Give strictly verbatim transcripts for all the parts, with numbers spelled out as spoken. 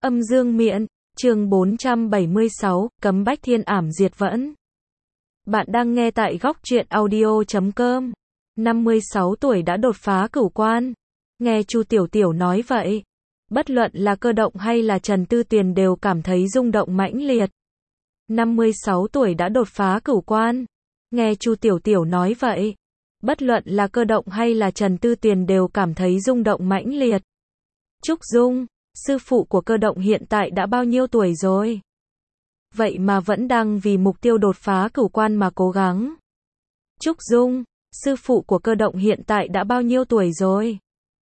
Âm dương miện, chương bốn trăm bảy mươi sáu, cấm bách thiên ảm diệt vẫn. Bạn đang nghe tại góc truyện audio chấm com. năm mươi sáu tuổi đã đột phá cửu quan. Nghe Chu Tiểu Tiểu nói vậy, bất luận là Cơ Động hay là Trần Tư Tuyền đều cảm thấy rung động mãnh liệt. năm mươi sáu tuổi đã đột phá cửu quan. Nghe Chu Tiểu Tiểu nói vậy, bất luận là Cơ Động hay là Trần Tư Tuyền đều cảm thấy rung động mãnh liệt. Trúc Dung, sư phụ của Cơ Động hiện tại đã bao nhiêu tuổi rồi? Vậy mà vẫn đang vì mục tiêu đột phá cửu quan mà cố gắng. Trúc Dung, sư phụ của Cơ Động hiện tại đã bao nhiêu tuổi rồi?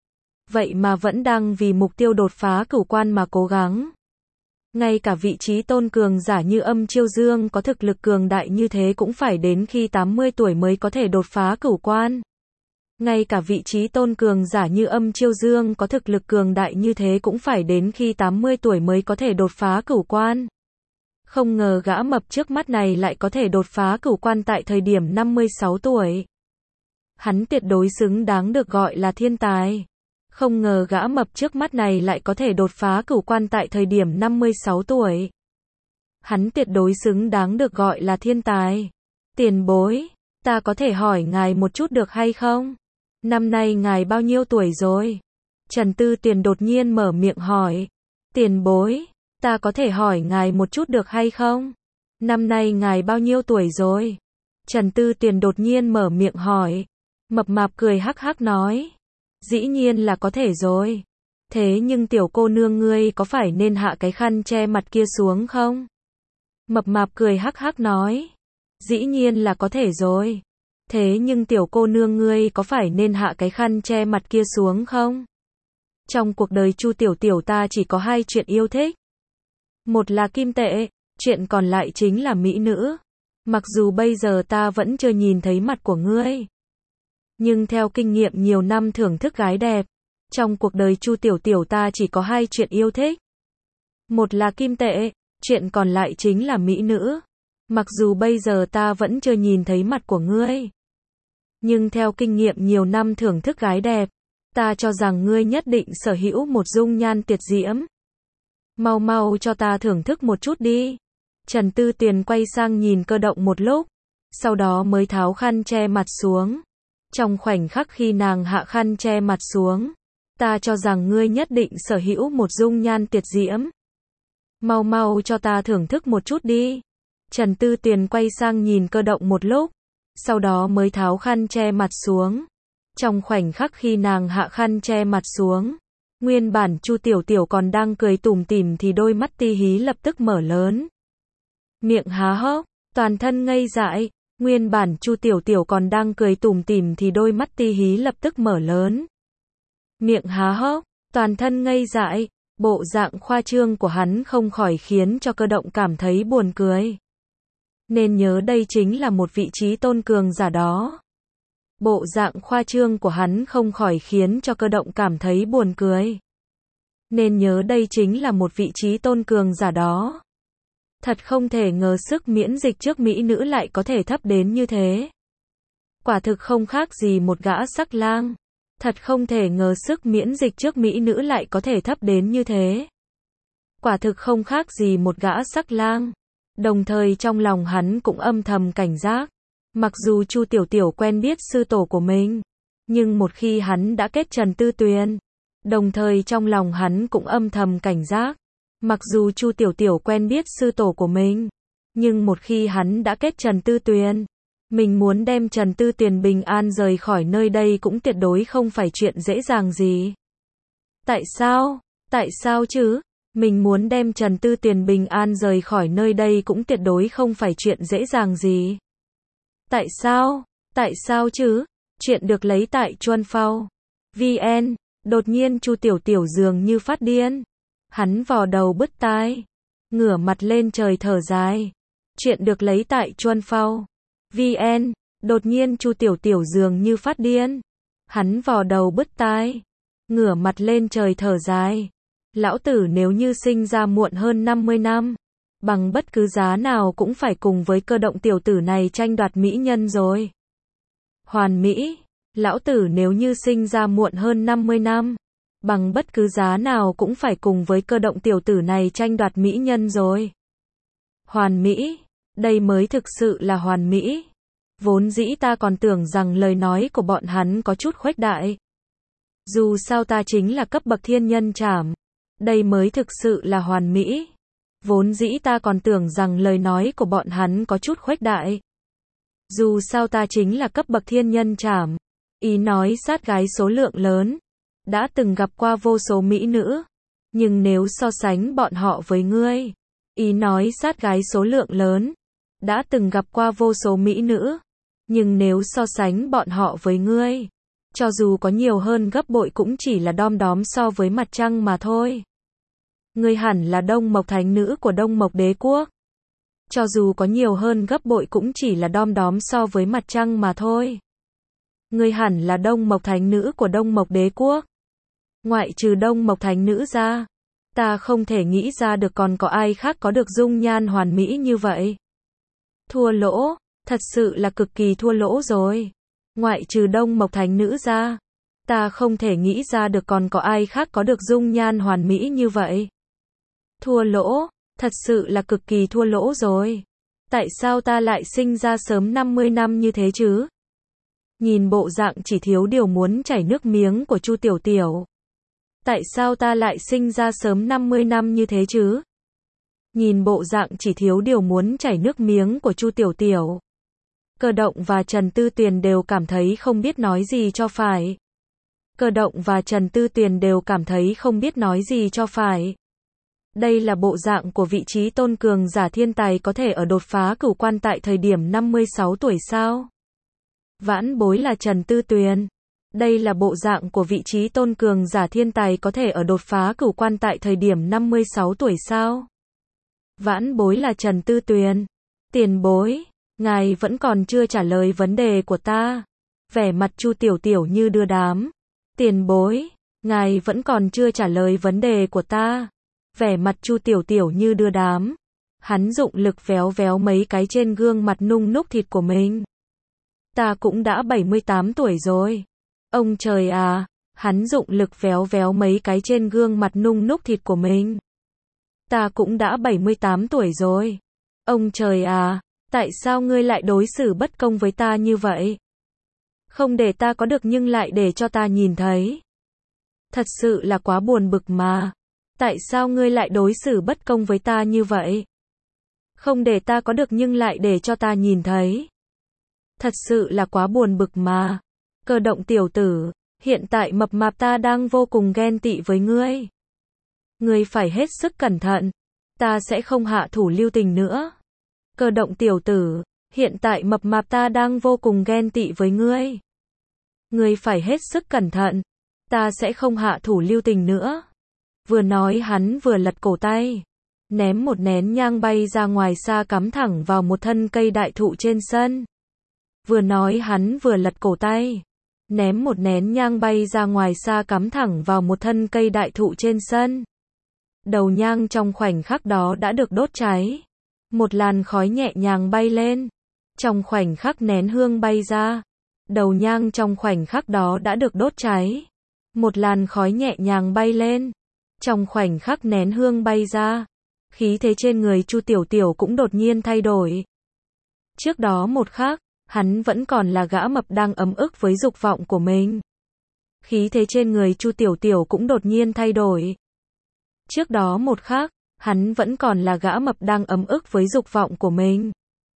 Vậy mà vẫn đang vì mục tiêu đột phá cửu quan mà cố gắng. Ngay cả vị trí tôn cường giả như Âm Chiêu Dương có thực lực cường đại như thế cũng phải đến khi tám mươi tuổi mới có thể đột phá cửu quan. Ngay cả vị trí tôn cường giả như Âm Chiêu Dương có thực lực cường đại như thế cũng phải đến khi tám mươi tuổi mới có thể đột phá cửu quan. Không ngờ gã mập trước mắt này lại có thể đột phá cửu quan tại thời điểm năm mươi sáu tuổi. Hắn tuyệt đối xứng đáng được gọi là thiên tài. Không ngờ gã mập trước mắt này lại có thể đột phá cửu quan tại thời điểm năm mươi sáu tuổi. Hắn tuyệt đối xứng đáng được gọi là thiên tài. Tiền bối, ta có thể hỏi ngài một chút được hay không? Năm nay ngài bao nhiêu tuổi rồi? Trần Tư Tuyền đột nhiên mở miệng hỏi. Tiền bối, ta có thể hỏi ngài một chút được hay không? Năm nay ngài bao nhiêu tuổi rồi? Trần Tư Tuyền đột nhiên mở miệng hỏi. Mập mạp cười hắc hắc nói. Dĩ nhiên là có thể rồi. Thế nhưng tiểu cô nương ngươi có phải nên hạ cái khăn che mặt kia xuống không? Mập mạp cười hắc hắc nói. Dĩ nhiên là có thể rồi. Thế nhưng tiểu cô nương ngươi có phải nên hạ cái khăn che mặt kia xuống không? Trong cuộc đời Chu Tiểu Tiểu ta chỉ có hai chuyện yêu thích. Một là kim tệ, chuyện còn lại chính là mỹ nữ. Mặc dù bây giờ ta vẫn chưa nhìn thấy mặt của ngươi, nhưng theo kinh nghiệm nhiều năm thưởng thức gái đẹp, trong cuộc đời Chu Tiểu Tiểu ta chỉ có hai chuyện yêu thích. Một là kim tệ, chuyện còn lại chính là mỹ nữ. Mặc dù bây giờ ta vẫn chưa nhìn thấy mặt của ngươi, nhưng theo kinh nghiệm nhiều năm thưởng thức gái đẹp, ta cho rằng ngươi nhất định sở hữu một dung nhan tuyệt diễm. Mau mau cho ta thưởng thức một chút đi. Trần Tư Tuyền quay sang nhìn Cơ Động một lúc, sau đó mới tháo khăn che mặt xuống. Trong khoảnh khắc khi nàng hạ khăn che mặt xuống, ta cho rằng ngươi nhất định sở hữu một dung nhan tuyệt diễm. Mau mau cho ta thưởng thức một chút đi. Trần Tư Tuyền quay sang nhìn Cơ Động một lúc, sau đó mới tháo khăn che mặt xuống. Trong khoảnh khắc khi nàng hạ khăn che mặt xuống, nguyên bản Chu Tiểu Tiểu còn đang cười tủm tỉm thì đôi mắt ti hí lập tức mở lớn. Miệng há hốc, toàn thân ngây dại, nguyên bản Chu Tiểu Tiểu còn đang cười tủm tỉm thì đôi mắt ti hí lập tức mở lớn. Miệng há hốc, toàn thân ngây dại, bộ dạng khoa trương của hắn không khỏi khiến cho Cơ Động cảm thấy buồn cười. Nên nhớ đây chính là một vị trí tôn cường giả đó. Bộ dạng khoa trương của hắn không khỏi khiến cho Cơ Động cảm thấy buồn cười. Nên nhớ đây chính là một vị trí tôn cường giả đó. Thật không thể ngờ sức miễn dịch trước mỹ nữ lại có thể thấp đến như thế. Quả thực không khác gì một gã sắc lang. Thật không thể ngờ sức miễn dịch trước mỹ nữ lại có thể thấp đến như thế. Quả thực không khác gì một gã sắc lang. Đồng thời trong lòng hắn cũng âm thầm cảnh giác. Mặc dù Chu Tiểu Tiểu quen biết sư tổ của mình, nhưng một khi hắn đã kết Trần Tư Tuyền, đồng thời trong lòng hắn cũng âm thầm cảnh giác. Mặc dù Chu Tiểu Tiểu quen biết sư tổ của mình, nhưng một khi hắn đã kết Trần Tư Tuyền, mình muốn đem Trần Tư Tuyền bình an rời khỏi nơi đây cũng tuyệt đối không phải chuyện dễ dàng gì. Tại sao? Tại sao chứ? Mình muốn đem Trần Tư Tuyền bình an rời khỏi nơi đây cũng tuyệt đối không phải chuyện dễ dàng gì. Tại sao? Tại sao chứ? Chuyện được lấy tại Chuan Phao. vê en. Đột nhiên Chu Tiểu Tiểu dường như phát điên. Hắn vò đầu bứt tai, ngửa mặt lên trời thở dài. Chuyện được lấy tại Chuan Phao. vê en. Đột nhiên Chu Tiểu Tiểu dường như phát điên. Hắn vò đầu bứt tai, ngửa mặt lên trời thở dài. Lão tử nếu như sinh ra muộn hơn năm mươi năm, bằng bất cứ giá nào cũng phải cùng với Cơ Động tiểu tử này tranh đoạt mỹ nhân rồi. Hoàn mỹ, lão tử nếu như sinh ra muộn hơn năm mươi năm, bằng bất cứ giá nào cũng phải cùng với Cơ Động tiểu tử này tranh đoạt mỹ nhân rồi. Hoàn mỹ, đây mới thực sự là hoàn mỹ. Vốn dĩ ta còn tưởng rằng lời nói của bọn hắn có chút khuếch đại. Dù sao ta chính là cấp bậc thiên nhân trảm. Đây mới thực sự là hoàn mỹ. Vốn dĩ ta còn tưởng rằng lời nói của bọn hắn có chút khuếch đại. Dù sao ta chính là cấp bậc thiên nhân trảm. Ý nói sát gái số lượng lớn. Đã từng gặp qua vô số mỹ nữ. Nhưng nếu so sánh bọn họ với ngươi. Ý nói sát gái số lượng lớn. Đã từng gặp qua vô số mỹ nữ. Nhưng nếu so sánh bọn họ với ngươi. Cho dù có nhiều hơn gấp bội cũng chỉ là đom đóm so với mặt trăng mà thôi. Ngươi hẳn là Đông Mộc thánh nữ của Đông Mộc đế quốc. Cho dù có nhiều hơn gấp bội cũng chỉ là đom đóm so với mặt trăng mà thôi. Ngươi hẳn là Đông Mộc thánh nữ của Đông Mộc đế quốc. Ngoại trừ Đông Mộc thánh nữ ra, ta không thể nghĩ ra được còn có ai khác có được dung nhan hoàn mỹ như vậy. Thua lỗ, thật sự là cực kỳ thua lỗ rồi. Ngoại trừ Đông Mộc thánh nữ ra, ta không thể nghĩ ra được còn có ai khác có được dung nhan hoàn mỹ như vậy. Thua lỗ, thật sự là cực kỳ thua lỗ rồi. Tại sao ta lại sinh ra sớm năm mươi năm như thế chứ? Nhìn bộ dạng chỉ thiếu điều muốn chảy nước miếng của Chu Tiểu Tiểu. Tại sao ta lại sinh ra sớm năm mươi năm như thế chứ? Nhìn bộ dạng chỉ thiếu điều muốn chảy nước miếng của Chu Tiểu Tiểu. Cơ Động và Trần Tư Tuyền đều cảm thấy không biết nói gì cho phải. Cơ Động và Trần Tư Tuyền đều cảm thấy không biết nói gì cho phải. Đây là bộ dạng của vị trí tôn cường giả thiên tài có thể ở đột phá cửu quan tại thời điểm năm mươi sáu tuổi sao? Vãn bối là Trần Tư Tuyền. Đây là bộ dạng của vị trí tôn cường giả thiên tài có thể ở đột phá cửu quan tại thời điểm năm mươi sáu tuổi sao? Vãn bối là Trần Tư Tuyền. Tiền bối, ngài vẫn còn chưa trả lời vấn đề của ta. Vẻ mặt Chu Tiểu Tiểu như đưa đám. Tiền bối, ngài vẫn còn chưa trả lời vấn đề của ta. Vẻ mặt Chu Tiểu Tiểu như đưa đám. Hắn dụng lực véo véo mấy cái trên gương mặt nung núc thịt của mình. Ta cũng đã bảy mươi tám tuổi rồi. Ông trời à, hắn dụng lực véo véo mấy cái trên gương mặt nung núc thịt của mình. Ta cũng đã bảy mươi tám tuổi rồi. Ông trời à, tại sao ngươi lại đối xử bất công với ta như vậy? Không để ta có được nhưng lại để cho ta nhìn thấy. Thật sự là quá buồn bực mà. Tại sao ngươi lại đối xử bất công với ta như vậy? Không để ta có được nhưng lại để cho ta nhìn thấy. Thật sự là quá buồn bực mà. Cơ Động tiểu tử, hiện tại mập mạp ta đang vô cùng ghen tị với ngươi. Ngươi phải hết sức cẩn thận. Ta sẽ không hạ thủ lưu tình nữa. Cơ Động tiểu tử, hiện tại mập mạp ta đang vô cùng ghen tị với ngươi. Ngươi phải hết sức cẩn thận. Ta sẽ không hạ thủ lưu tình nữa. Vừa nói hắn vừa lật cổ tay. Ném một nén nhang bay ra ngoài xa cắm thẳng vào một thân cây đại thụ trên sân. Vừa nói hắn vừa lật cổ tay. Ném một nén nhang bay ra ngoài xa cắm thẳng vào một thân cây đại thụ trên sân. Đầu nhang trong khoảnh khắc đó đã được đốt cháy. Một làn khói nhẹ nhàng bay lên. Trong khoảnh khắc nén hương bay ra. Đầu nhang trong khoảnh khắc đó đã được đốt cháy. Một làn khói nhẹ nhàng bay lên. Trong khoảnh khắc nén hương bay ra. Khí thế trên người Chu Tiểu Tiểu cũng đột nhiên thay đổi. Trước đó một khắc, hắn vẫn còn là gã mập đang ấm ức với dục vọng của mình. Khí thế trên người Chu Tiểu Tiểu cũng đột nhiên thay đổi. Trước đó một khắc, hắn vẫn còn là gã mập đang ấm ức với dục vọng của mình.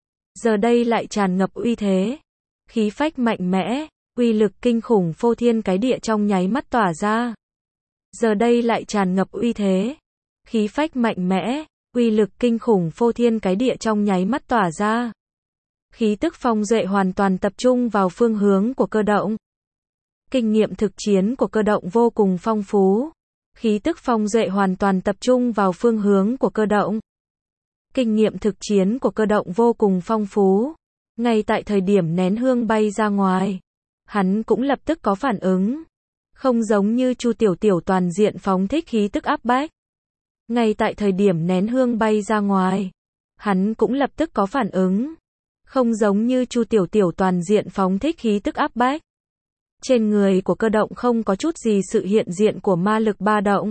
Giờ đây lại tràn ngập uy thế. Khí phách mạnh mẽ, uy lực kinh khủng phô thiên cái địa trong nháy mắt tỏa ra. Giờ đây lại tràn ngập uy thế. Khí phách mạnh mẽ, uy lực kinh khủng phô thiên cái địa trong nháy mắt tỏa ra. Khí tức phong duệ hoàn toàn tập trung vào phương hướng của Cơ Động. Kinh nghiệm thực chiến của Cơ Động vô cùng phong phú. Khí tức phong duệ hoàn toàn tập trung vào phương hướng của Cơ Động. Kinh nghiệm thực chiến của Cơ Động vô cùng phong phú. Ngay tại thời điểm nén hương bay ra ngoài, hắn cũng lập tức có phản ứng. Không giống như Chu Tiểu Tiểu toàn diện phóng thích khí tức áp bách. Ngay tại thời điểm nén hương bay ra ngoài, hắn cũng lập tức có phản ứng. Không giống như Chu Tiểu Tiểu toàn diện phóng thích khí tức áp bách. Trên người của cơ động không có chút gì sự hiện diện của ma lực ba động.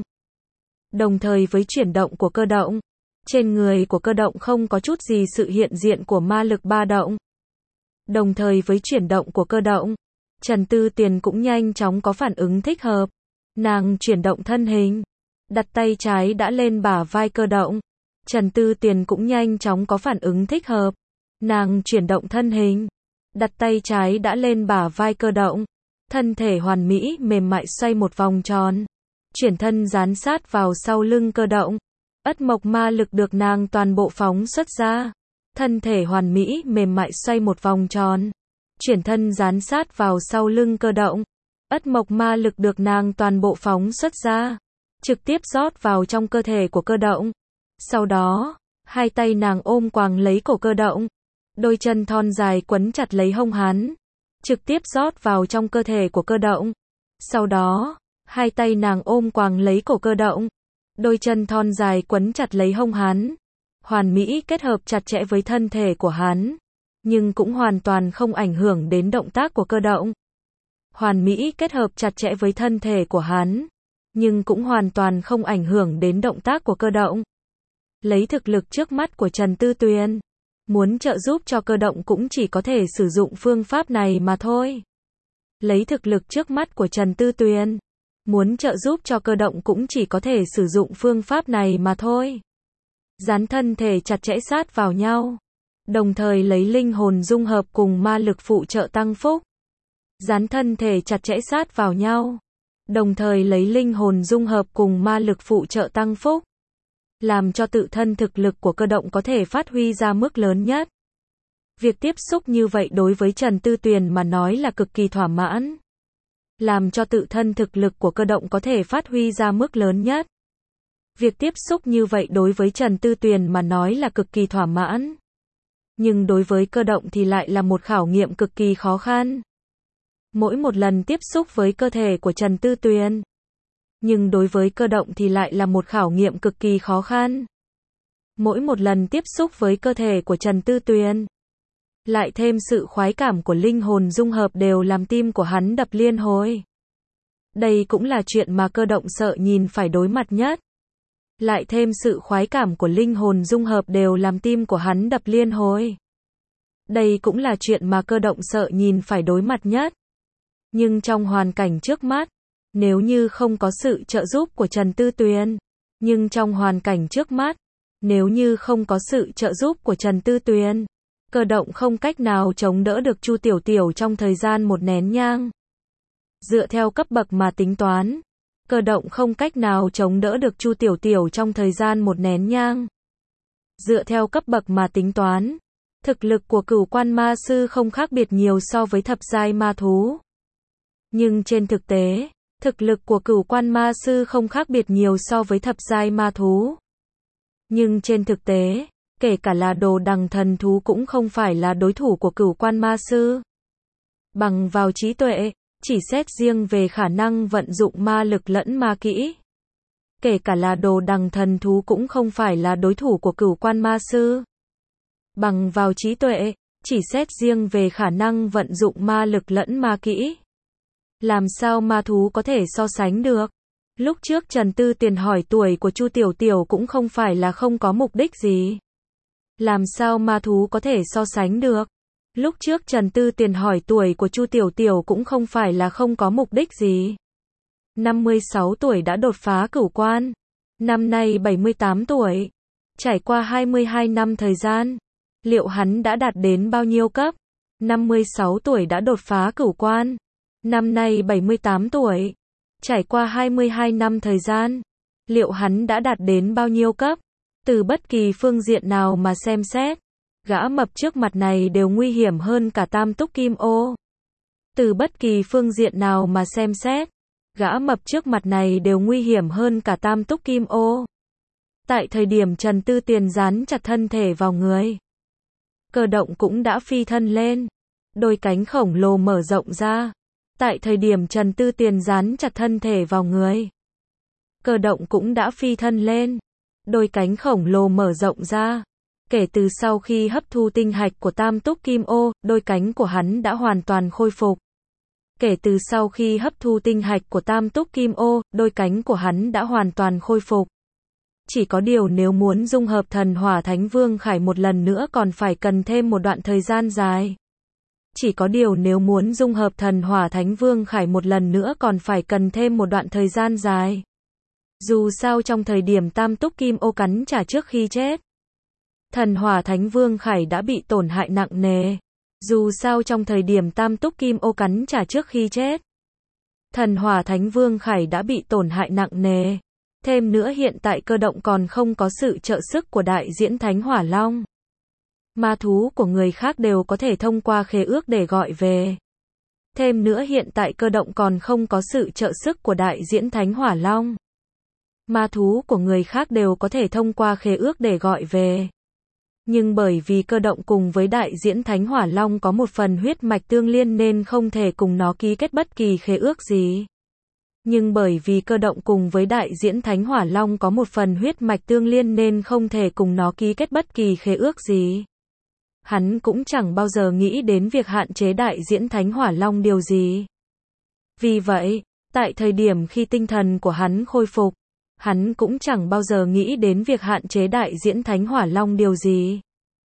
Đồng thời với chuyển động của cơ động, trên người của cơ động không có chút gì sự hiện diện của ma lực ba động. Đồng thời với chuyển động của cơ động, Trần Tư Tiền cũng nhanh chóng có phản ứng thích hợp. Nàng chuyển động thân hình, đặt tay trái đã lên bả vai cơ động. Trần Tư Tiền cũng nhanh chóng có phản ứng thích hợp. Nàng chuyển động thân hình, đặt tay trái đã lên bả vai cơ động. Thân thể hoàn mỹ mềm mại xoay một vòng tròn. Chuyển thân dán sát vào sau lưng cơ động. Ất mộc ma lực được nàng toàn bộ phóng xuất ra. Thân thể hoàn mỹ mềm mại xoay một vòng tròn. Chuyển thân dán sát vào sau lưng cơ động. Ất mộc ma lực được nàng toàn bộ phóng xuất ra. Trực tiếp rót vào trong cơ thể của cơ động. Sau đó, hai tay nàng ôm quàng lấy cổ cơ động. Đôi chân thon dài quấn chặt lấy hông hắn. Trực tiếp rót vào trong cơ thể của cơ động. Sau đó, hai tay nàng ôm quàng lấy cổ cơ động. Đôi chân thon dài quấn chặt lấy hông hắn. Hoàn mỹ kết hợp chặt chẽ với thân thể của hắn. Nhưng cũng hoàn toàn không ảnh hưởng đến động tác của cơ động. Hoàn mỹ kết hợp chặt chẽ với thân thể của hắn. Nhưng cũng hoàn toàn không ảnh hưởng đến động tác của cơ động. Lấy thực lực trước mắt của Trần Tư Tuyền, muốn trợ giúp cho cơ động cũng chỉ có thể sử dụng phương pháp này mà thôi. Lấy thực lực trước mắt của Trần Tư Tuyền, muốn trợ giúp cho cơ động cũng chỉ có thể sử dụng phương pháp này mà thôi. Dán thân thể chặt chẽ sát vào nhau, đồng thời lấy linh hồn dung hợp cùng ma lực phụ trợ tăng phúc. Dán thân thể chặt chẽ sát vào nhau, đồng thời lấy linh hồn dung hợp cùng ma lực phụ trợ tăng phúc. Làm cho tự thân thực lực của cơ động có thể phát huy ra mức lớn nhất. Việc tiếp xúc như vậy đối với Trần Tư Tuyền mà nói là cực kỳ thỏa mãn. Làm cho tự thân thực lực của cơ động có thể phát huy ra mức lớn nhất. Việc tiếp xúc như vậy đối với Trần Tư Tuyền mà nói là cực kỳ thỏa mãn. Nhưng đối với cơ động thì lại là một khảo nghiệm cực kỳ khó khăn. Mỗi một lần tiếp xúc với cơ thể của Trần Tư Tuyền, nhưng đối với cơ động thì lại là một khảo nghiệm cực kỳ khó khăn. Mỗi một lần tiếp xúc với cơ thể của Trần Tư Tuyền, lại thêm sự khoái cảm của linh hồn dung hợp đều làm tim của hắn đập liên hồi. Đây cũng là chuyện mà cơ động sợ nhìn phải đối mặt nhất. Lại thêm sự khoái cảm của linh hồn dung hợp đều làm tim của hắn đập liên hồi. Đây cũng là chuyện mà cơ động sợ nhìn phải đối mặt nhất. Nhưng trong hoàn cảnh trước mắt, nếu như không có sự trợ giúp của Trần Tư Tuyền, nhưng trong hoàn cảnh trước mắt, nếu như không có sự trợ giúp của Trần Tư Tuyền, cơ động không cách nào chống đỡ được Chu Tiểu Tiểu trong thời gian một nén nhang. Dựa theo cấp bậc mà tính toán, cơ động không cách nào chống đỡ được Chu Tiểu Tiểu trong thời gian một nén nhang. Dựa theo cấp bậc mà tính toán, thực lực của Cửu Quan Ma Sư không khác biệt nhiều so với thập giai ma thú. Nhưng trên thực tế, thực lực của Cửu Quan Ma Sư không khác biệt nhiều so với thập giai ma thú. Nhưng trên thực tế, kể cả là Đồ Đằng Thần Thú cũng không phải là đối thủ của Cửu Quan Ma Sư. Bằng vào trí tuệ, chỉ xét riêng về khả năng vận dụng ma lực lẫn ma kỹ, kể cả là Đồ Đằng Thần Thú cũng không phải là đối thủ của Cửu Quan Ma Sư. Bằng vào trí tuệ, chỉ xét riêng về khả năng vận dụng ma lực lẫn ma kỹ, làm sao ma thú có thể so sánh được? Lúc trước Trần Tư Tiền hỏi tuổi của Chu Tiểu Tiểu cũng không phải là không có mục đích gì. Làm sao ma thú có thể so sánh được? Lúc trước Trần Tư Tiền hỏi tuổi của Chu Tiểu Tiểu cũng không phải là không có mục đích gì. năm mươi sáu tuổi đã đột phá cửu quan. Năm nay bảy mươi tám tuổi. Trải qua hai mươi hai năm thời gian. Liệu hắn đã đạt đến bao nhiêu cấp? năm mươi sáu tuổi đã đột phá cửu quan. Năm nay bảy mươi tám tuổi. Trải qua hai mươi hai năm thời gian. Liệu hắn đã đạt đến bao nhiêu cấp? Từ bất kỳ phương diện nào mà xem xét, gã mập trước mặt này đều nguy hiểm hơn cả Tam Túc Kim Ô. Từ bất kỳ phương diện nào mà xem xét, gã mập trước mặt này đều nguy hiểm hơn cả Tam Túc Kim Ô. Tại thời điểm Trần Tư Tiền dán chặt thân thể vào người, cơ động cũng đã phi thân lên. Đôi cánh khổng lồ mở rộng ra. Tại thời điểm Trần Tư Tiền dán chặt thân thể vào người, cơ động cũng đã phi thân lên. Đôi cánh khổng lồ mở rộng ra. Kể từ sau khi hấp thu tinh hạch của Tam Túc Kim Ô, đôi cánh của hắn đã hoàn toàn khôi phục. Kể từ sau khi hấp thu tinh hạch của Tam Túc Kim Ô, đôi cánh của hắn đã hoàn toàn khôi phục. Chỉ có điều nếu muốn dung hợp thần hỏa Thánh Vương Khải một lần nữa còn phải cần thêm một đoạn thời gian dài. Chỉ có điều nếu muốn dung hợp thần hỏa Thánh Vương Khải một lần nữa còn phải cần thêm một đoạn thời gian dài. Dù sao trong thời điểm Tam Túc Kim Ô cắn trả trước khi chết, thần hỏa Thánh Vương Khải đã bị tổn hại nặng nề. Dù sao trong thời điểm Tam Túc Kim Ô cắn trả trước khi chết, thần hỏa Thánh Vương Khải đã bị tổn hại nặng nề. Thêm nữa hiện tại Cơ Động còn không có sự trợ sức của đại diễn Thánh Hỏa Long. Ma thú của người khác đều có thể thông qua khế ước để gọi về. Thêm nữa hiện tại Cơ Động còn không có sự trợ sức của đại diễn Thánh Hỏa Long. Ma thú của người khác đều có thể thông qua khế ước để gọi về. Nhưng bởi vì Cơ Động cùng với đại diễn Thánh Hỏa Long có một phần huyết mạch tương liên nên không thể cùng nó ký kết bất kỳ khế ước gì. Nhưng bởi vì Cơ Động cùng với đại diễn Thánh Hỏa Long có một phần huyết mạch tương liên nên không thể cùng nó ký kết bất kỳ khế ước gì. Hắn cũng chẳng bao giờ nghĩ đến việc hạn chế đại diễn Thánh Hỏa Long điều gì. Vì vậy, tại thời điểm khi tinh thần của hắn khôi phục, hắn cũng chẳng bao giờ nghĩ đến việc hạn chế đại diễn Thánh Hỏa Long điều gì.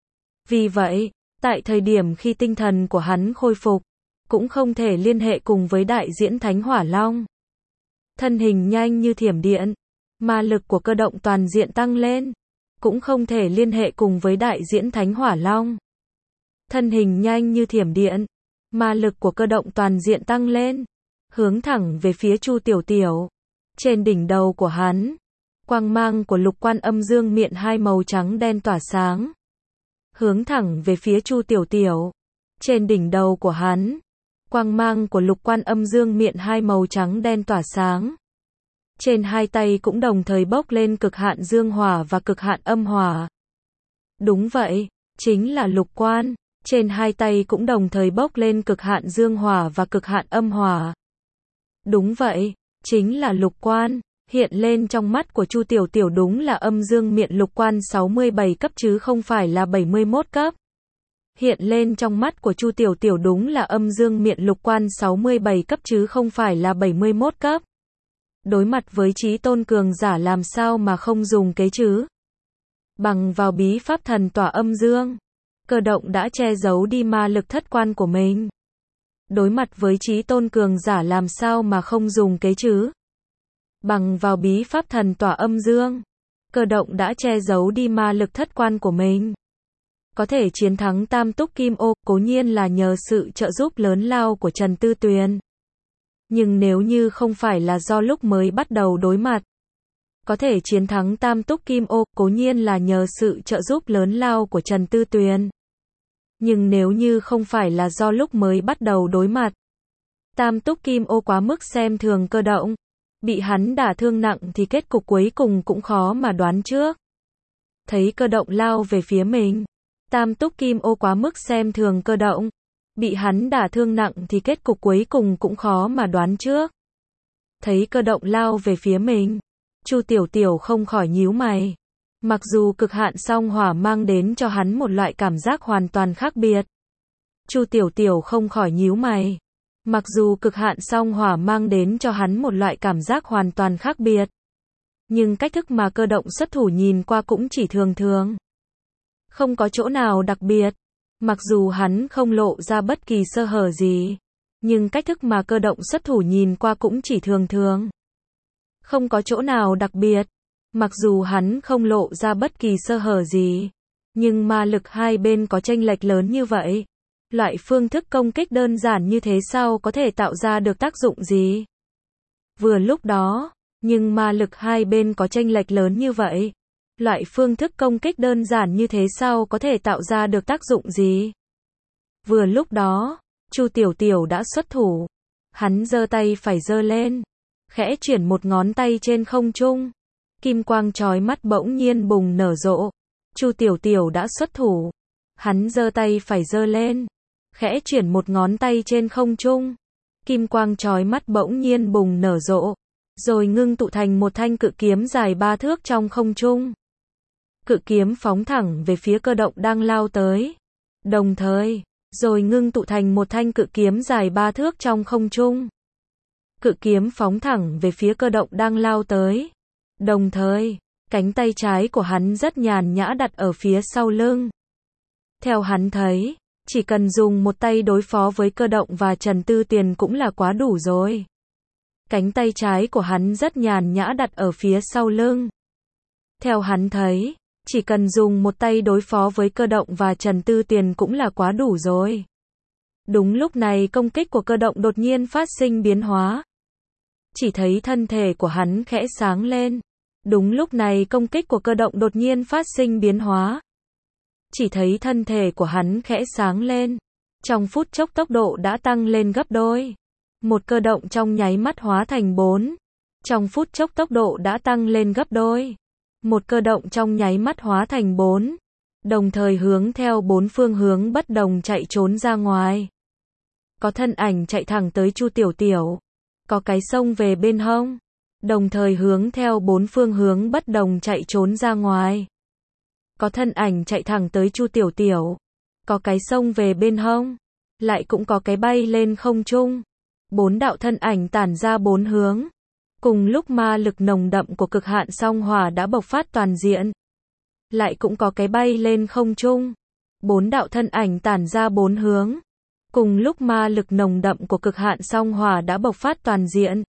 Vì vậy, tại thời điểm khi tinh thần của hắn khôi phục, cũng không thể liên hệ cùng với đại diễn Thánh Hỏa Long. Thân hình nhanh như thiểm điện, ma lực của Cơ Động toàn diện tăng lên, cũng không thể liên hệ cùng với đại diễn Thánh Hỏa Long. Thân hình nhanh như thiểm điện, ma lực của Cơ Động toàn diện tăng lên, hướng thẳng về phía Chu Tiểu Tiểu. Trên đỉnh đầu của hắn, quang mang của Lục Quan Âm Dương Miện hai màu trắng đen tỏa sáng, hướng thẳng về phía Chu Tiểu Tiểu. Trên đỉnh đầu của hắn, quang mang của Lục Quan Âm Dương Miện hai màu trắng đen tỏa sáng. Trên hai tay cũng đồng thời bốc lên cực hạn dương hỏa và cực hạn âm hỏa. Đúng vậy, chính là Lục Quan. Trên hai tay cũng đồng thời bốc lên cực hạn dương hỏa và cực hạn âm hỏa. Đúng vậy, chính là Lục Quan. Hiện lên trong mắt của Chu Tiểu Tiểu đúng là âm dương miện Lục Quan sáu mươi bảy cấp chứ không phải là bảy mươi mốt cấp. Hiện lên trong mắt của Chu Tiểu Tiểu đúng là âm dương miện Lục Quan sáu mươi bảy cấp chứ không phải là bảy mươi mốt cấp. Đối mặt với chí tôn cường giả làm sao mà không dùng kế chứ? Bằng vào bí pháp thần tỏa âm dương, Cơ Động đã che giấu đi ma lực thất quan của mình. Đối mặt với chí tôn cường giả làm sao mà không dùng kế chứ? Bằng vào bí pháp thần tỏa âm dương, Cơ Động đã che giấu đi ma lực thất quan của mình. Có thể chiến thắng Tam Túc Kim Ô, cố nhiên là nhờ sự trợ giúp lớn lao của Trần Tư Tuyền. Nhưng nếu như không phải là do lúc mới bắt đầu đối mặt, có thể chiến thắng Tam Túc Kim Ô, cố nhiên là nhờ sự trợ giúp lớn lao của Trần Tư Tuyền. Nhưng nếu như không phải là do lúc mới bắt đầu đối mặt, Tam Túc Kim Ô quá mức xem thường Cơ Động, bị hắn đả thương nặng thì kết cục cuối cùng cũng khó mà đoán trước. Thấy Cơ Động lao về phía mình, Tam Túc Kim Ô quá mức xem thường Cơ Động, bị hắn đả thương nặng thì kết cục cuối cùng cũng khó mà đoán trước. Thấy Cơ Động lao về phía mình, Chu Tiểu Tiểu không khỏi nhíu mày. Mặc dù cực hạn song hỏa mang đến cho hắn một loại cảm giác hoàn toàn khác biệt. Chu Tiểu Tiểu không khỏi nhíu mày. Mặc dù cực hạn song hỏa mang đến cho hắn một loại cảm giác hoàn toàn khác biệt. Nhưng cách thức mà Cơ Động xuất thủ nhìn qua cũng chỉ thường thường. Không có chỗ nào đặc biệt. Mặc dù hắn không lộ ra bất kỳ sơ hở gì. Nhưng cách thức mà Cơ Động xuất thủ nhìn qua cũng chỉ thường thường. Không có chỗ nào đặc biệt. Mặc dù hắn không lộ ra bất kỳ sơ hở gì. Nhưng ma lực hai bên có chênh lệch lớn như vậy. Loại phương thức công kích đơn giản như thế sao có thể tạo ra được tác dụng gì? Vừa lúc đó, nhưng ma lực hai bên có chênh lệch lớn như vậy. Loại phương thức công kích đơn giản như thế sao có thể tạo ra được tác dụng gì? Vừa lúc đó, Chu Tiểu Tiểu đã xuất thủ. Hắn giơ tay phải giơ lên, khẽ chuyển một ngón tay trên không trung. Kim quang chói mắt bỗng nhiên bùng nở rộ. Chu Tiểu Tiểu đã xuất thủ. Hắn giơ tay phải giơ lên, khẽ chuyển một ngón tay trên không trung. Kim quang chói mắt bỗng nhiên bùng nở rộ, rồi ngưng tụ thành một thanh cự kiếm dài ba thước trong không trung. Cự kiếm phóng thẳng về phía Cơ Động đang lao tới. Đồng thời, rồi ngưng tụ thành một thanh cự kiếm dài ba thước trong không trung. Cự kiếm phóng thẳng về phía cơ động đang lao tới. Đồng thời, cánh tay trái của hắn rất nhàn nhã đặt ở phía sau lưng. Theo hắn thấy, chỉ cần dùng một tay đối phó với cơ động và Trần Tư Tiền cũng là quá đủ rồi. Cánh tay trái của hắn rất nhàn nhã đặt ở phía sau lưng. Theo hắn thấy, chỉ cần dùng một tay đối phó với cơ động và Trần Tư Tiền cũng là quá đủ rồi. Đúng lúc này công kích của cơ động đột nhiên phát sinh biến hóa. Chỉ thấy thân thể của hắn khẽ sáng lên. Đúng lúc này công kích của cơ động đột nhiên phát sinh biến hóa. Chỉ thấy thân thể của hắn khẽ sáng lên. Trong phút chốc tốc độ đã tăng lên gấp đôi. Một cơ động trong nháy mắt hóa thành bốn. Trong phút chốc tốc độ đã tăng lên gấp đôi. Một cơ động trong nháy mắt hóa thành bốn. Đồng thời hướng theo bốn phương hướng bất đồng chạy trốn ra ngoài. Có thân ảnh chạy thẳng tới Chu Tiểu Tiểu. Có cái xông về bên hông. Đồng thời hướng theo bốn phương hướng bất đồng chạy trốn ra ngoài. Có thân ảnh chạy thẳng tới Chu Tiểu Tiểu. Có cái xông về bên hông. Lại cũng có cái bay lên không trung. Bốn đạo thân ảnh tản ra bốn hướng. Cùng lúc ma lực nồng đậm của cực hạn song hỏa đã bộc phát toàn diện. Lại cũng có cái bay lên không trung. Bốn đạo thân ảnh tản ra bốn hướng. Cùng lúc ma lực nồng đậm của cực hạn song hỏa đã bộc phát toàn diện.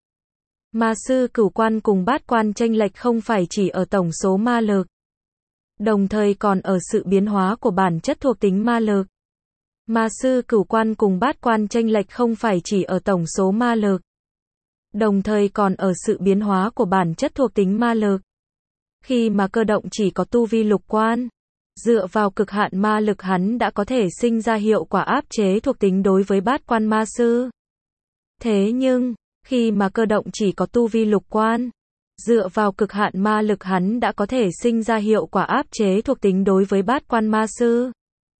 Ma sư cửu quan cùng bát quan chênh lệch không phải chỉ ở tổng số ma lực. Đồng thời còn ở sự biến hóa của bản chất thuộc tính ma lực. Ma sư cửu quan cùng bát quan chênh lệch không phải chỉ ở tổng số ma lực. Đồng thời còn ở sự biến hóa của bản chất thuộc tính ma lực. Khi mà cơ động chỉ có tu vi lục quan, dựa vào cực hạn ma lực hắn đã có thể sinh ra hiệu quả áp chế thuộc tính đối với bát quan ma sư. Thế nhưng, khi mà cơ động chỉ có tu vi lục quan, dựa vào cực hạn ma lực hắn đã có thể sinh ra hiệu quả áp chế thuộc tính đối với bát quan ma sư.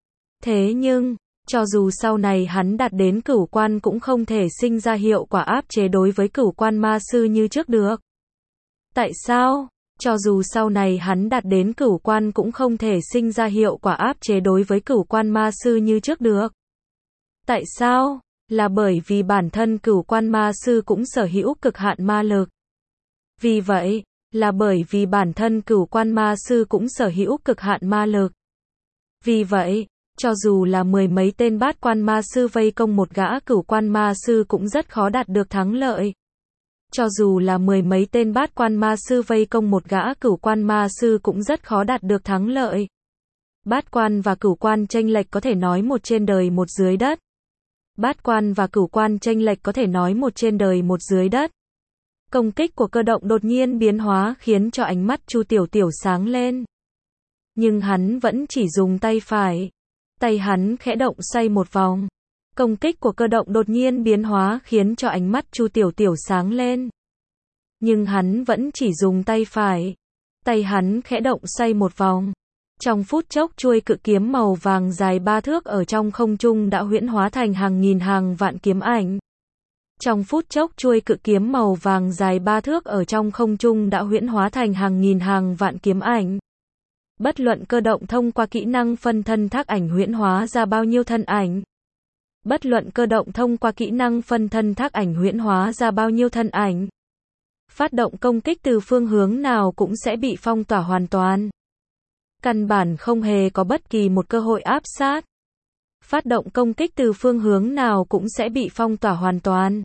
Thế nhưng, cho dù sau này hắn đạt đến cửu quan cũng không thể sinh ra hiệu quả áp chế đối với cửu quan ma sư như trước được. Tại sao? Cho dù sau này hắn đạt đến cửu quan cũng không thể sinh ra hiệu quả áp chế đối với cửu quan ma sư như trước được. Tại sao? Là bởi vì bản thân cửu quan ma sư cũng sở hữu cực hạn ma lực. Vì vậy, là bởi vì bản thân cửu quan ma sư cũng sở hữu cực hạn ma lực. Vì vậy, cho dù là mười mấy tên bát quan ma sư vây công một gã cửu quan ma sư cũng rất khó đạt được thắng lợi. Cho dù là mười mấy tên bát quan ma sư vây công một gã cửu quan ma sư cũng rất khó đạt được thắng lợi. Bát quan và cửu quan chênh lệch có thể nói một trên đời một dưới đất. Bát quan và cửu quan chênh lệch có thể nói một trên đời một dưới đất. Công kích của cơ động đột nhiên biến hóa khiến cho ánh mắt Chu Tiểu Tiểu sáng lên. Nhưng hắn vẫn chỉ dùng tay phải. Tay hắn khẽ động xoay một vòng. Công kích của cơ động đột nhiên biến hóa khiến cho ánh mắt Chu Tiểu Tiểu sáng lên. Nhưng hắn vẫn chỉ dùng tay phải. Tay hắn khẽ động xoay một vòng. Trong phút chốc chuôi cự kiếm màu vàng dài ba thước ở trong không trung đã huyễn hóa thành hàng nghìn hàng vạn kiếm ảnh. Trong phút chốc chuôi cự kiếm màu vàng dài ba thước ở trong không trung đã huyễn hóa thành hàng nghìn hàng vạn kiếm ảnh. Bất luận cơ động thông qua kỹ năng phân thân thác ảnh huyễn hóa ra bao nhiêu thân ảnh. Bất luận cơ động thông qua kỹ năng phân thân thác ảnh huyễn hóa ra bao nhiêu thân ảnh. Phát động công kích từ phương hướng nào cũng sẽ bị phong tỏa hoàn toàn. Căn bản không hề có bất kỳ một cơ hội áp sát. Phát động công kích từ phương hướng nào cũng sẽ bị phong tỏa hoàn toàn.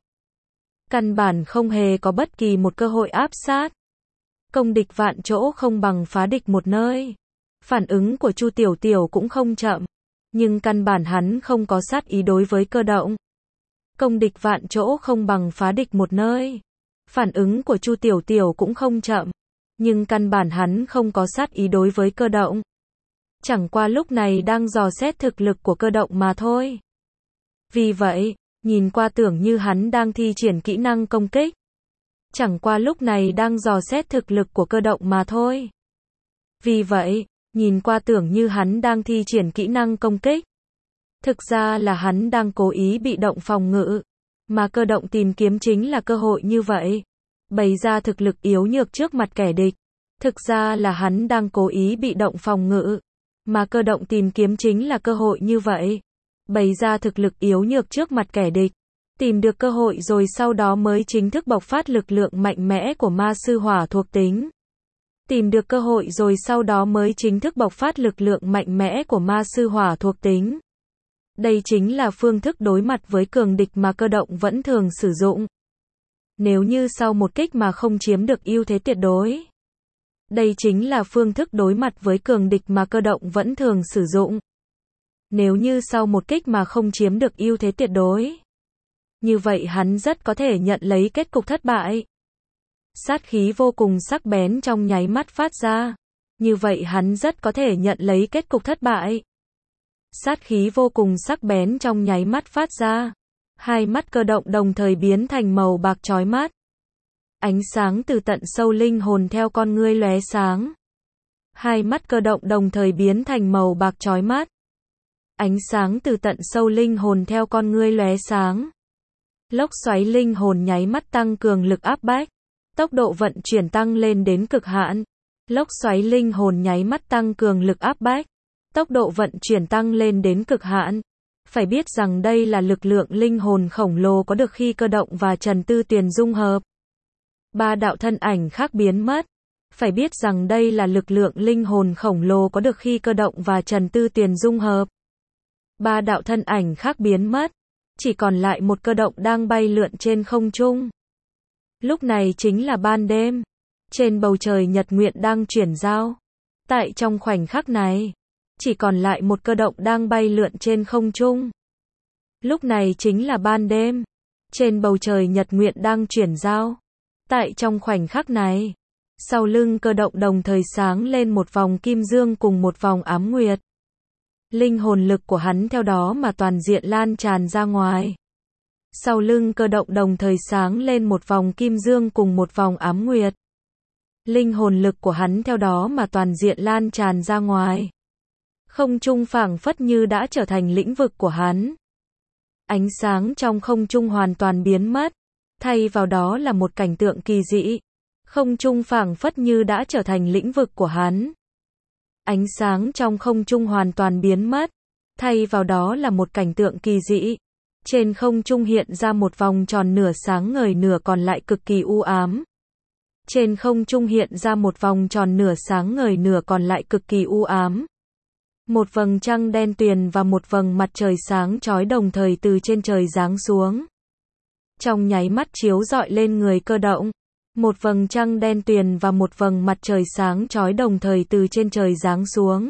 Căn bản không hề có bất kỳ một cơ hội áp sát. Công địch vạn chỗ không bằng phá địch một nơi. Phản ứng của Chu Tiểu Tiểu cũng không chậm. Nhưng căn bản hắn không có sát ý đối với cơ động. Công địch vạn chỗ không bằng phá địch một nơi. Phản ứng của Chu Tiểu Tiểu cũng không chậm. Nhưng căn bản hắn không có sát ý đối với cơ động. Chẳng qua lúc này đang dò xét thực lực của cơ động mà thôi. Vì vậy, nhìn qua tưởng như hắn đang thi triển kỹ năng công kích. Chẳng qua lúc này đang dò xét thực lực của cơ động mà thôi. Vì vậy, nhìn qua tưởng như hắn đang thi triển kỹ năng công kích. Thực ra là hắn đang cố ý bị động phòng ngự. Mà cơ động tìm kiếm chính là cơ hội như vậy. Bày ra thực lực yếu nhược trước mặt kẻ địch. Thực ra là hắn đang cố ý bị động phòng ngự. Mà cơ động tìm kiếm chính là cơ hội như vậy. bày ra thực lực yếu nhược trước mặt kẻ địch. Tìm được cơ hội rồi sau đó mới chính thức bộc phát lực lượng mạnh mẽ của ma sư hỏa thuộc tính. Tìm được cơ hội rồi sau đó mới chính thức bộc phát lực lượng mạnh mẽ của ma sư hỏa thuộc tính. Đây chính là phương thức đối mặt với cường địch mà cơ động vẫn thường sử dụng. Nếu như sau một kích mà không chiếm được ưu thế tuyệt đối. Đây chính là phương thức đối mặt với cường địch mà cơ động vẫn thường sử dụng. Nếu như sau một kích mà không chiếm được ưu thế tuyệt đối. Như vậy hắn rất có thể nhận lấy kết cục thất bại. Sát khí vô cùng sắc bén trong nháy mắt phát ra. Như vậy hắn rất có thể nhận lấy kết cục thất bại. Sát khí vô cùng sắc bén trong nháy mắt phát ra. Hai mắt cơ động đồng thời biến thành màu bạc chói mắt. Ánh sáng từ tận sâu linh hồn theo con ngươi lóe sáng. Hai mắt cơ động đồng thời biến thành màu bạc chói mắt. Ánh sáng từ tận sâu linh hồn theo con ngươi lóe sáng. Lốc xoáy linh hồn nháy mắt tăng cường lực áp bách. Tốc độ vận chuyển tăng lên đến cực hạn. Lốc xoáy linh hồn nháy mắt tăng cường lực áp bách. Tốc độ vận chuyển tăng lên đến cực hạn. Phải biết rằng đây là lực lượng linh hồn khổng lồ có được khi cơ động và Trần Tư Tuyền dung hợp. Ba đạo thân ảnh khác biến mất. Phải biết rằng đây là lực lượng linh hồn khổng lồ có được khi cơ động và Trần Tư Tuyền dung hợp. Ba đạo thân ảnh khác biến mất. Chỉ còn lại một cơ động đang bay lượn trên không trung. Lúc này chính là ban đêm. Trên bầu trời nhật nguyện đang chuyển giao. Tại trong khoảnh khắc này, chỉ còn lại một cơ động đang bay lượn trên không trung. Lúc này chính là ban đêm. Trên bầu trời nhật nguyện đang chuyển giao. Tại trong khoảnh khắc này, sau lưng cơ động đồng thời sáng lên một vòng kim dương cùng một vòng ám nguyệt. Linh hồn lực của hắn theo đó mà toàn diện lan tràn ra ngoài. Sau lưng cơ động đồng thời sáng lên một vòng kim dương cùng một vòng ám nguyệt. Linh hồn lực của hắn theo đó mà toàn diện lan tràn ra ngoài. Không trung phảng phất như đã trở thành lĩnh vực của hắn. Ánh sáng trong không trung hoàn toàn biến mất. Thay vào đó là một cảnh tượng kỳ dị. Không trung phảng phất như đã trở thành lĩnh vực của hắn. Ánh sáng trong không trung hoàn toàn biến mất. Thay vào đó là một cảnh tượng kỳ dị. Trên không trung hiện ra một vòng tròn nửa sáng ngời nửa còn lại cực kỳ u ám. Trên không trung hiện ra một vòng tròn nửa sáng ngời nửa còn lại cực kỳ u ám. Một vầng trăng đen tuyền và một vầng mặt trời sáng chói đồng thời từ trên trời giáng xuống. Trong nháy mắt chiếu rọi lên người cơ động. Một vầng trăng đen tuyền và một vầng mặt trời sáng chói đồng thời từ trên trời giáng xuống.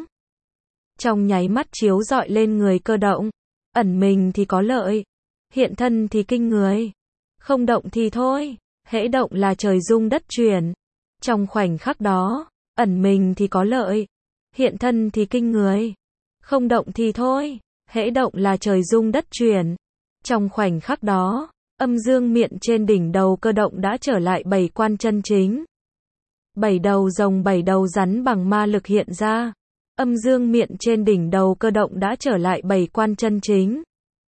Trong nháy mắt chiếu rọi lên người cơ động. Ẩn mình thì có lợi. Hiện thân thì kinh người. Không động thì thôi. Hễ động là trời rung đất chuyển. Trong khoảnh khắc đó, ẩn mình thì có lợi. Hiện thân thì kinh người. Không động thì thôi. Hễ động là trời rung đất chuyển. Trong khoảnh khắc đó, âm dương miện trên đỉnh đầu cơ động đã trở lại bảy quan chân chính. Bảy đầu rồng bảy đầu rắn bằng ma lực hiện ra. Âm dương miện trên đỉnh đầu cơ động đã trở lại bảy quan chân chính.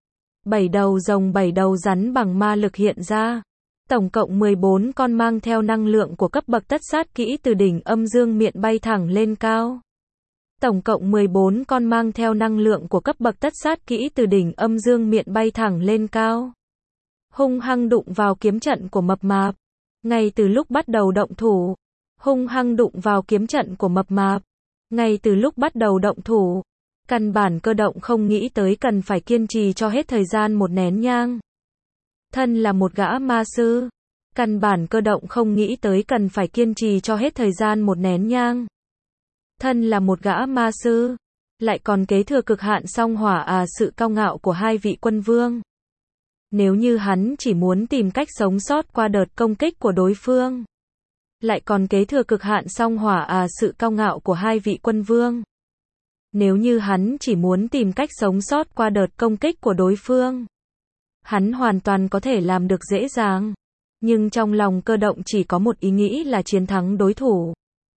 Bảy đầu rồng bảy đầu rắn bằng ma lực hiện ra. Tổng cộng mười bốn con mang theo năng lượng của cấp bậc tất sát kỹ từ đỉnh âm dương miện bay thẳng lên cao. Tổng cộng mười bốn con mang theo năng lượng của cấp bậc tất sát kỹ từ đỉnh âm dương miện bay thẳng lên cao. Hung hăng đụng vào kiếm trận của mập mạp. Ngay từ lúc bắt đầu động thủ. Hung hăng đụng vào kiếm trận của mập mạp. Ngay từ lúc bắt đầu động thủ. Căn bản cơ động không nghĩ tới cần phải kiên trì cho hết thời gian một nén nhang. Thân là một gã ma sư. Căn bản cơ động không nghĩ tới cần phải kiên trì cho hết thời gian một nén nhang. Thân là một gã ma sư. Lại còn kế thừa cực hạn song hỏa à sự cao ngạo của hai vị quân vương. Nếu như hắn chỉ muốn tìm cách sống sót qua đợt công kích của đối phương. Lại còn kế thừa cực hạn song hỏa à sự cao ngạo của hai vị quân vương. Nếu như hắn chỉ muốn tìm cách sống sót qua đợt công kích của đối phương. Hắn hoàn toàn có thể làm được dễ dàng. Nhưng trong lòng cơ động chỉ có một ý nghĩ là chiến thắng đối thủ.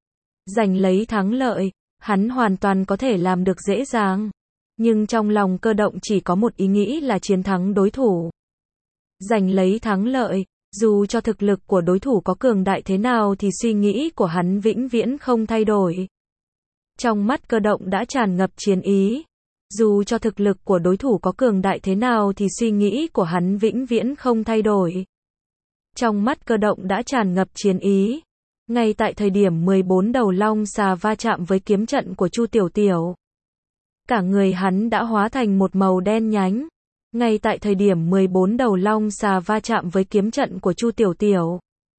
Giành lấy thắng lợi, hắn hoàn toàn có thể làm được dễ dàng. Nhưng trong lòng cơ động chỉ có một ý nghĩ là chiến thắng đối thủ. Giành lấy thắng lợi, dù cho thực lực của đối thủ có cường đại thế nào thì suy nghĩ của hắn vĩnh viễn không thay đổi. Trong mắt cơ động đã tràn ngập chiến ý. Dù cho thực lực của đối thủ có cường đại thế nào thì suy nghĩ của hắn vĩnh viễn không thay đổi. Trong mắt Cơ Động đã tràn ngập chiến ý. Ngay tại thời điểm mười bốn đầu long xà va chạm với kiếm trận của Chu Tiểu Tiểu, cả người hắn đã hóa thành một màu đen nhánh. Ngay tại thời điểm mười bốn đầu long xà va chạm với kiếm trận của Chu Tiểu Tiểu,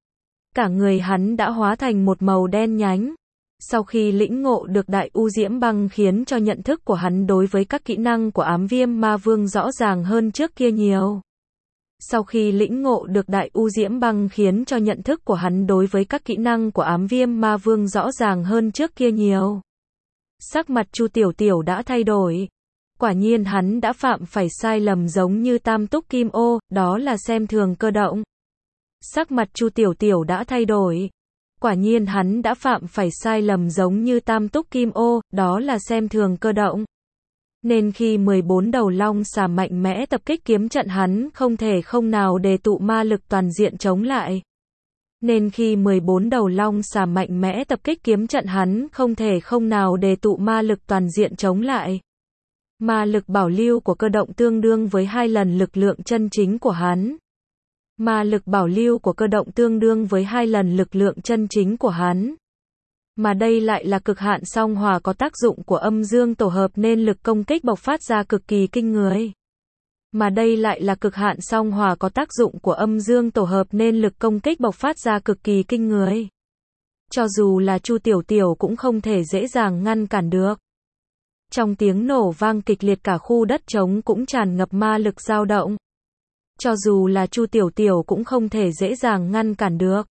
cả người hắn đã hóa thành một màu đen nhánh. Sau khi lĩnh ngộ được Đại U Diễm Băng khiến cho nhận thức của hắn đối với các kỹ năng của Ám Viêm Ma Vương rõ ràng hơn trước kia nhiều. Sau khi lĩnh ngộ được Đại U Diễm Băng khiến cho nhận thức của hắn đối với các kỹ năng của Ám Viêm Ma Vương rõ ràng hơn trước kia nhiều. Sắc mặt Chu Tiểu Tiểu đã thay đổi. Quả nhiên hắn đã phạm phải sai lầm giống như Tam Túc Kim Ô, đó là xem thường Cơ Động. Sắc mặt Chu Tiểu Tiểu đã thay đổi. Quả nhiên hắn đã phạm phải sai lầm giống như Tam Túc Kim Ô, đó là xem thường Cơ Động. Nên khi mười bốn đầu long xà mạnh mẽ tập kích kiếm trận hắn không thể không nào đề tụ ma lực toàn diện chống lại. Nên khi mười bốn đầu long xà mạnh mẽ tập kích kiếm trận hắn không thể không nào đề tụ ma lực toàn diện chống lại. Ma lực bảo lưu của Cơ Động tương đương với hai lần lực lượng chân chính của hắn. Ma lực bảo lưu của Cơ Động tương đương với hai lần lực lượng chân chính của hắn. Mà đây lại là cực hạn song hòa có tác dụng của âm dương tổ hợp nên lực công kích bộc phát ra cực kỳ kinh người. Mà đây lại là cực hạn song hòa có tác dụng của âm dương tổ hợp nên lực công kích bộc phát ra cực kỳ kinh người. Cho dù là Chu Tiểu Tiểu cũng không thể dễ dàng ngăn cản được. Trong tiếng nổ vang kịch liệt cả khu đất trống cũng tràn ngập ma lực dao động. Cho dù là Chu Tiểu Tiểu cũng không thể dễ dàng ngăn cản được.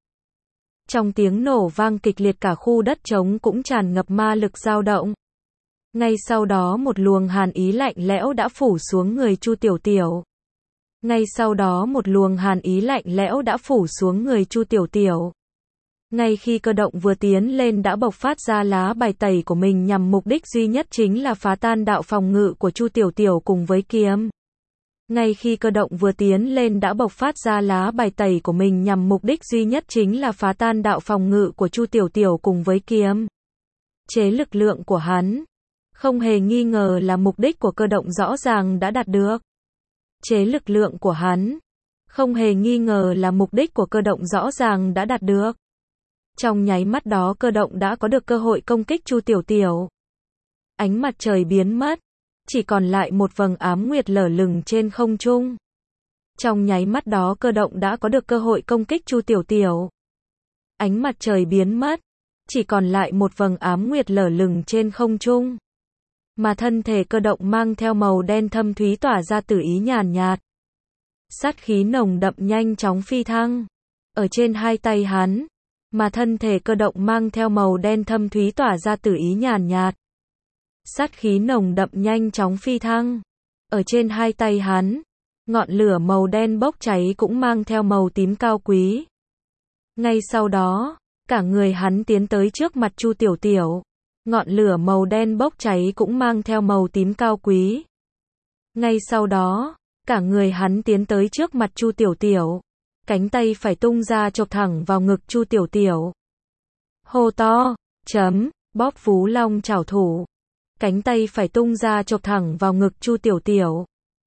Trong tiếng nổ vang kịch liệt cả khu đất trống cũng tràn ngập ma lực dao động. Ngay sau đó một luồng hàn ý lạnh lẽo đã phủ xuống người Chu Tiểu Tiểu. Ngay sau đó một luồng hàn ý lạnh lẽo đã phủ xuống người Chu Tiểu Tiểu. Ngay khi Cơ Động vừa tiến lên đã bộc phát ra lá bài tẩy của mình nhằm mục đích duy nhất chính là phá tan đạo phòng ngự của Chu Tiểu Tiểu cùng với kiếm. Ngay khi Cơ Động vừa tiến lên đã bộc phát ra lá bài tẩy của mình nhằm mục đích duy nhất chính là phá tan đạo phòng ngự của Chu Tiểu Tiểu cùng với kiếm. Chế lực lượng của hắn. Không hề nghi ngờ là mục đích của Cơ Động rõ ràng đã đạt được. Chế lực lượng của hắn. Không hề nghi ngờ là mục đích của Cơ Động rõ ràng đã đạt được. Trong nháy mắt đó Cơ Động đã có được cơ hội công kích Chu Tiểu Tiểu. Ánh mặt trời biến mất. Chỉ còn lại một vầng ám nguyệt lở lửng trên không trung. Trong nháy mắt đó Cơ Động đã có được cơ hội công kích Chu Tiểu Tiểu. Ánh mặt trời biến mất. Chỉ còn lại một vầng ám nguyệt lở lửng trên không trung. Mà thân thể Cơ Động mang theo màu đen thâm thúy tỏa ra tử ý nhàn nhạt. Sát khí nồng đậm nhanh chóng phi thăng. Ở trên hai tay hắn. Mà thân thể Cơ Động mang theo màu đen thâm thúy tỏa ra tử ý nhàn nhạt. Sát khí nồng đậm nhanh chóng phi thăng. Ở trên hai tay hắn, ngọn lửa màu đen bốc cháy cũng mang theo màu tím cao quý. Ngay sau đó, cả người hắn tiến tới trước mặt Chu Tiểu Tiểu. Ngọn lửa màu đen bốc cháy cũng mang theo màu tím cao quý. Ngay sau đó, cả người hắn tiến tới trước mặt Chu Tiểu Tiểu. Cánh tay phải tung ra chộp thẳng vào ngực Chu Tiểu Tiểu. Hô to, chấm, bóp Vú Long chảo thủ. Cánh tay phải tung ra chộp thẳng vào ngực Chu Tiểu Tiểu.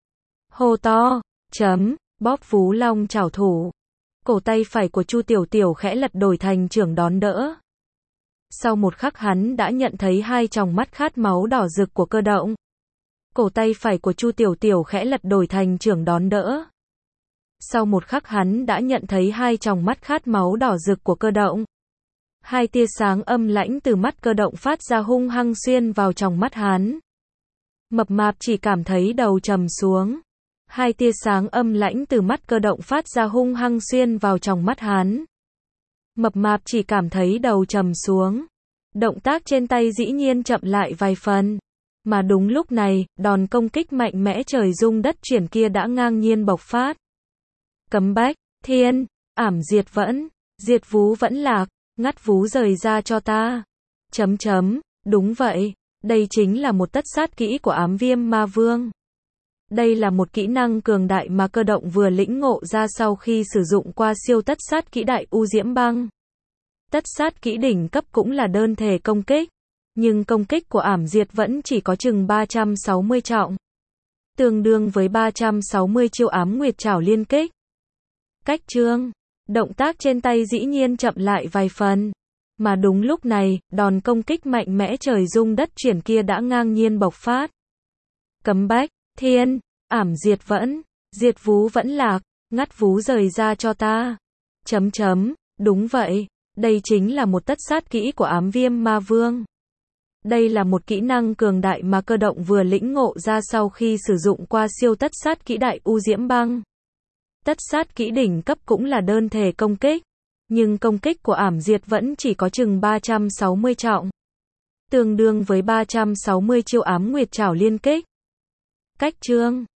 Hô to, chấm, bóp Vú Long chảo thủ. Cổ tay phải của Chu Tiểu Tiểu khẽ lật đổi thành chưởng đón đỡ. Sau một khắc hắn đã nhận thấy hai tròng mắt khát máu đỏ rực của Cơ Động. Cổ tay phải của Chu Tiểu Tiểu khẽ lật đổi thành chưởng đón đỡ. Sau một khắc hắn đã nhận thấy hai tròng mắt khát máu đỏ rực của Cơ Động. Hai tia sáng âm lãnh từ mắt Cơ Động phát ra hung hăng xuyên vào trong mắt hắn. Mập mạp chỉ cảm thấy đầu trầm xuống. Hai tia sáng âm lãnh từ mắt Cơ Động phát ra hung hăng xuyên vào trong mắt hắn. Mập mạp chỉ cảm thấy đầu trầm xuống. Động tác trên tay dĩ nhiên chậm lại vài phần. Mà đúng lúc này, đòn công kích mạnh mẽ trời rung đất chuyển kia đã ngang nhiên bộc phát. Cấm bách, thiên, ảm diệt vẫn, diệt vú vẫn lạc. Ngắt vú rời ra cho ta. Chấm chấm, đúng vậy, đây chính là một tất sát kỹ của Ám Viêm Ma Vương. Đây là một kỹ năng cường đại mà Cơ Động vừa lĩnh ngộ ra sau khi sử dụng qua siêu tất sát kỹ Đại U Diễm Băng. Tất sát kỹ đỉnh cấp cũng là đơn thể công kích. Nhưng công kích của ảm diệt vẫn chỉ có chừng ba trăm sáu mươi trọng. Tương đương với ba trăm sáu mươi chiêu ám nguyệt trảo liên kích. Cách chương. Động tác trên tay dĩ nhiên chậm lại vài phần. Mà đúng lúc này, đòn công kích mạnh mẽ trời rung đất chuyển kia đã ngang nhiên bộc phát. Cấm bách, thiên, ảm diệt vẫn, diệt vú vẫn lạc, ngắt vú rời ra cho ta. Chấm chấm, đúng vậy, đây chính là một tất sát kỹ của ám viêm ma vương. Đây là một kỹ năng cường đại mà cơ động vừa lĩnh ngộ ra sau khi sử dụng qua siêu tất sát kỹ đại u diễm băng. Tất sát kỹ đỉnh cấp cũng là đơn thể công kích. Nhưng công kích của ảm diệt vẫn chỉ có chừng ba trăm sáu mươi trọng. Tương đương với ba trăm sáu mươi chiêu ám nguyệt trảo liên kích. Cách chương.